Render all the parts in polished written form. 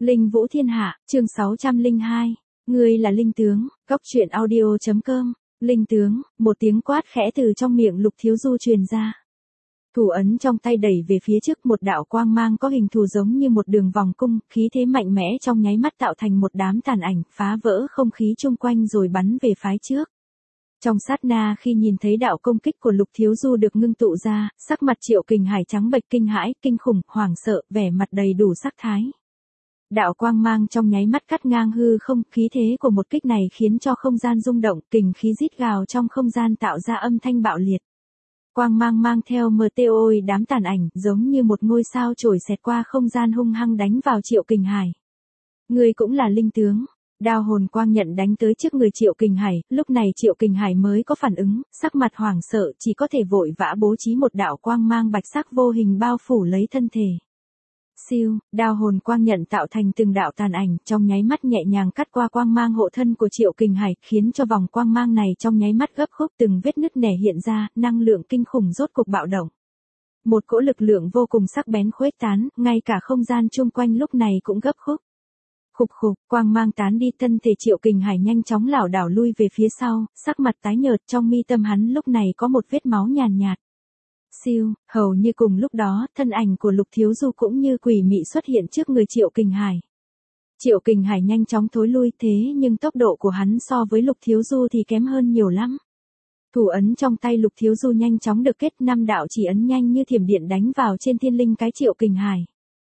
Linh Vũ Thiên Hạ, chương 602. Ngươi là linh tướng, góc truyện audio.com. Linh tướng, một tiếng quát khẽ từ trong miệng Lục Thiếu Du truyền ra. Thủ ấn trong tay đẩy về phía trước, một đạo quang mang có hình thù giống như một đường vòng cung, khí thế mạnh mẽ trong nháy mắt tạo thành một đám tàn ảnh, phá vỡ không khí chung quanh rồi bắn về phái trước. Trong sát na khi nhìn thấy đạo công kích của Lục Thiếu Du được ngưng tụ ra, sắc mặt Triệu Kình Hải trắng bệch, kinh hãi, kinh khủng, hoảng sợ, vẻ mặt đầy đủ sắc thái. Đạo quang mang trong nháy mắt cắt ngang hư không, khí thế của một kích này khiến cho không gian rung động, kình khí rít gào trong không gian tạo ra âm thanh bạo liệt. Quang mang mang theo meteor đám tàn ảnh, giống như một ngôi sao trổi xẹt qua không gian hung hăng đánh vào Triệu Kình Hải. Ngươi cũng là linh tướng. Đao hồn quang nhận đánh tới trước người Triệu Kình Hải, lúc này Triệu Kình Hải mới có phản ứng, sắc mặt hoảng sợ, chỉ có thể vội vã bố trí một đạo quang mang bạch sắc vô hình bao phủ lấy thân thể. Siêu, đao hồn quang nhận tạo thành từng đạo tàn ảnh, trong nháy mắt nhẹ nhàng cắt qua quang mang hộ thân của Triệu Kình Hải, khiến cho vòng quang mang này trong nháy mắt gấp khúc, từng vết nứt nẻ hiện ra, năng lượng kinh khủng rốt cục bạo động. Một cỗ lực lượng vô cùng sắc bén khuếch tán, ngay cả không gian chung quanh lúc này cũng gấp khúc. Khục khục, quang mang tán đi, thân thể Triệu Kình Hải nhanh chóng lảo đảo lui về phía sau, sắc mặt tái nhợt, trong mi tâm hắn lúc này có một vết máu nhàn nhạt. Siêu, hầu như cùng lúc đó, thân ảnh của Lục Thiếu Du cũng như quỷ mị xuất hiện trước người Triệu Kình Hải. Triệu Kình Hải nhanh chóng thối lui, thế nhưng tốc độ của hắn so với Lục Thiếu Du thì kém hơn nhiều lắm. Thủ ấn trong tay Lục Thiếu Du nhanh chóng được kết, 5 đạo chỉ ấn nhanh như thiểm điện đánh vào trên thiên linh cái Triệu Kình Hải.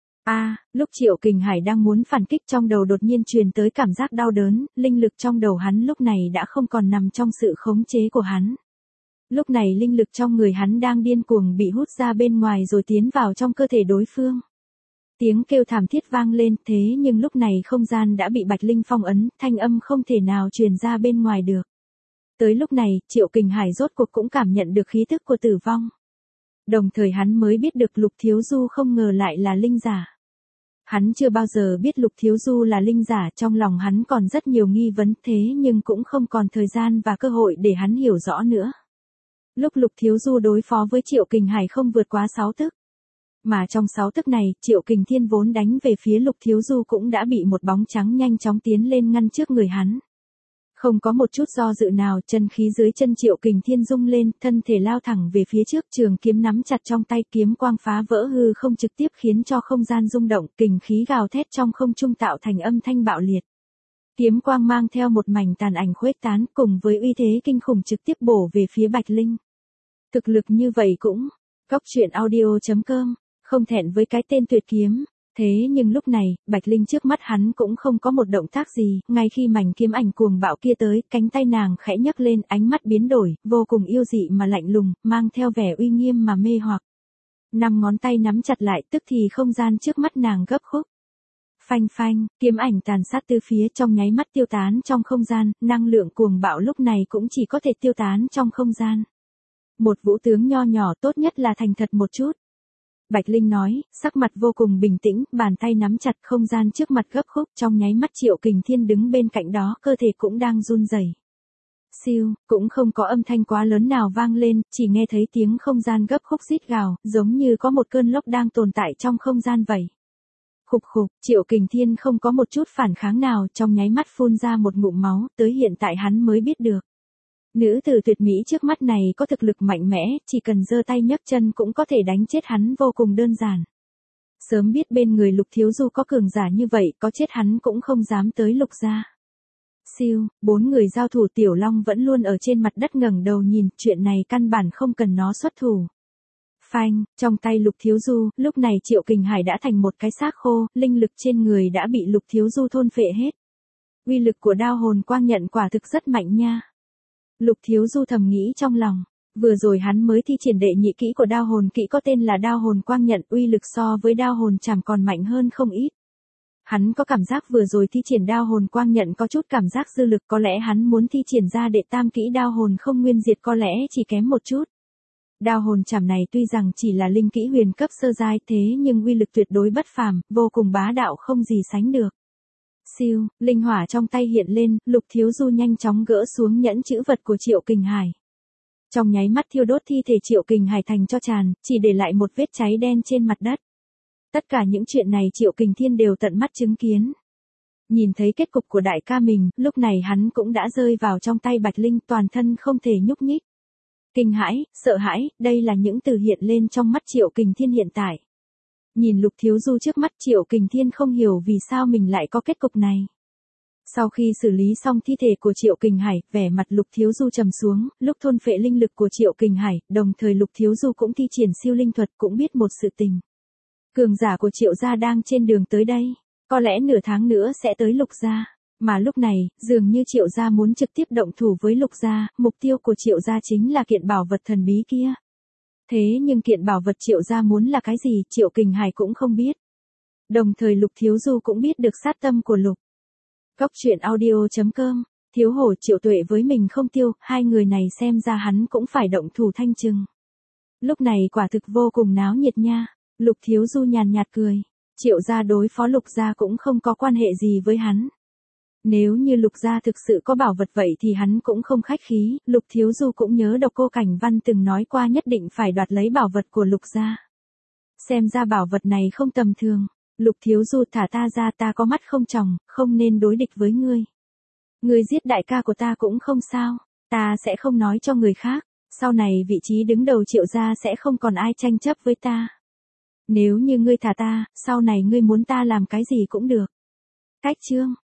Lúc Triệu Kình Hải đang muốn phản kích, trong đầu đột nhiên truyền tới cảm giác đau đớn, linh lực trong đầu hắn lúc này đã không còn nằm trong sự khống chế của hắn. Lúc này linh lực trong người hắn đang điên cuồng bị hút ra bên ngoài rồi tiến vào trong cơ thể đối phương. Tiếng kêu thảm thiết vang lên, thế nhưng lúc này không gian đã bị Bạch Linh phong ấn, thanh âm không thể nào truyền ra bên ngoài được. Tới lúc này, Triệu Kình Hải rốt cuộc cũng cảm nhận được khí tức của tử vong. Đồng thời hắn mới biết được Lục Thiếu Du không ngờ lại là linh giả. Hắn chưa bao giờ biết Lục Thiếu Du là linh giả, trong lòng hắn còn rất nhiều nghi vấn, thế nhưng cũng không còn thời gian và cơ hội để hắn hiểu rõ nữa. Lúc Lục Thiếu Du đối phó với Triệu Kình Hải không vượt quá 6 tức. Mà trong 6 tức này, Triệu Kình Thiên vốn đánh về phía Lục Thiếu Du cũng đã bị một bóng trắng nhanh chóng tiến lên ngăn trước người hắn. Không có một chút do dự nào, chân khí dưới chân Triệu Kình Thiên rung lên, thân thể lao thẳng về phía trước, trường kiếm nắm chặt trong tay, kiếm quang phá vỡ hư không trực tiếp khiến cho không gian rung động, kình khí gào thét trong không trung tạo thành âm thanh bạo liệt. Kiếm quang mang theo một mảnh tàn ảnh khuếch tán, cùng với uy thế kinh khủng trực tiếp bổ về phía Bạch Linh. Thực lực như vậy cũng, góc truyện audio.com, không thẹn với cái tên tuyệt kiếm. Thế nhưng lúc này, Bạch Linh trước mắt hắn cũng không có một động tác gì, ngay khi mảnh kiếm ảnh cuồng bạo kia tới, cánh tay nàng khẽ nhấc lên, ánh mắt biến đổi, vô cùng yêu dị mà lạnh lùng, mang theo vẻ uy nghiêm mà mê hoặc. 5 ngón tay nắm chặt lại, tức thì không gian trước mắt nàng gấp khúc. Phanh phanh, kiếm ảnh tàn sát từ phía trong nháy mắt tiêu tán trong không gian, năng lượng cuồng bạo lúc này cũng chỉ có thể tiêu tán trong không gian. Một vũ tướng nho nhỏ, tốt nhất là thành thật một chút. Bạch Linh nói, sắc mặt vô cùng bình tĩnh, bàn tay nắm chặt, không gian trước mặt gấp khúc, trong nháy mắt Triệu Kình Thiên đứng bên cạnh đó, cơ thể cũng đang run rẩy. Siêu, cũng không có âm thanh quá lớn nào vang lên, chỉ nghe thấy tiếng không gian gấp khúc rít gào, giống như có một cơn lốc đang tồn tại trong không gian vậy. Khục khục, Triệu Kình Thiên không có một chút phản kháng nào, trong nháy mắt phun ra một ngụm máu, tới hiện tại hắn mới biết được. Nữ tử tuyệt mỹ trước mắt này có thực lực mạnh mẽ, chỉ cần giơ tay nhấc chân cũng có thể đánh chết hắn vô cùng đơn giản. Sớm biết bên người Lục Thiếu Du có cường giả như vậy, có chết hắn cũng không dám tới Lục gia. Siêu, 4 người giao thủ, Tiểu Long vẫn luôn ở trên mặt đất ngẩng đầu nhìn, chuyện này căn bản không cần nó xuất thủ. Phanh, trong tay Lục Thiếu Du, lúc này Triệu Kình Hải đã thành một cái xác khô, linh lực trên người đã bị Lục Thiếu Du thôn phệ hết. Uy lực của đao hồn quang nhận quả thực rất mạnh nha. Lục Thiếu Du thầm nghĩ trong lòng, vừa rồi hắn mới thi triển đệ nhị kỹ của đao hồn kỹ có tên là đao hồn quang nhận, uy lực so với đao hồn chảm còn mạnh hơn không ít. Hắn có cảm giác vừa rồi thi triển đao hồn quang nhận có chút cảm giác dư lực, có lẽ hắn muốn thi triển ra đệ tam kỹ đao hồn không nguyên diệt có lẽ chỉ kém một chút. Đao hồn chảm này tuy rằng chỉ là linh kỹ huyền cấp sơ giai, thế nhưng uy lực tuyệt đối bất phàm, vô cùng bá đạo không gì sánh được. Siêu, linh hỏa trong tay hiện lên, Lục Thiếu Du nhanh chóng gỡ xuống nhẫn chữ vật của Triệu Kình Hải. Trong nháy mắt thiêu đốt thi thể Triệu Kình Hải thành tro tàn, chỉ để lại một vết cháy đen trên mặt đất. Tất cả những chuyện này Triệu Kình Thiên đều tận mắt chứng kiến. Nhìn thấy kết cục của đại ca mình, lúc này hắn cũng đã rơi vào trong tay Bạch Linh, toàn thân không thể nhúc nhích. Kinh hãi, sợ hãi, đây là những từ hiện lên trong mắt Triệu Kình Thiên hiện tại. Nhìn Lục Thiếu Du trước mắt, Triệu Kình Thiên không hiểu vì sao mình lại có kết cục này. Sau khi xử lý xong thi thể của Triệu Kình Hải, vẻ mặt Lục Thiếu Du trầm xuống, lúc thôn phệ linh lực của Triệu Kình Hải, đồng thời Lục Thiếu Du cũng thi triển siêu linh thuật, cũng biết một sự tình. Cường giả của Triệu gia đang trên đường tới đây, có lẽ nửa tháng nữa sẽ tới Lục gia. Mà lúc này, dường như Triệu gia muốn trực tiếp động thủ với Lục gia, mục tiêu của Triệu gia chính là kiện bảo vật thần bí kia. Thế nhưng kiện bảo vật Triệu gia muốn là cái gì, Triệu Kình Hải cũng không biết. Đồng thời Lục Thiếu Du cũng biết được sát tâm của Lục. Góc truyện audio.com, Thiếu Hổ Triệu Tuệ với mình không tiêu, hai người này xem ra hắn cũng phải động thủ thanh trừng. Lúc này quả thực vô cùng náo nhiệt nha. Lục Thiếu Du nhàn nhạt cười. Triệu gia đối phó Lục gia cũng không có quan hệ gì với hắn. Nếu như Lục gia thực sự có bảo vật vậy thì hắn cũng không khách khí. Lục Thiếu Du cũng nhớ Độc Cô Cảnh Văn từng nói qua nhất định phải đoạt lấy bảo vật của Lục gia. Xem ra bảo vật này không tầm thường. Lục Thiếu Du thả ta ra, ta có mắt không tròng, không nên đối địch với ngươi. Ngươi giết đại ca của ta cũng không sao, ta sẽ không nói cho người khác, sau này vị trí đứng đầu Triệu gia sẽ không còn ai tranh chấp với ta. Nếu như ngươi thả ta, sau này ngươi muốn ta làm cái gì cũng được. Cách chương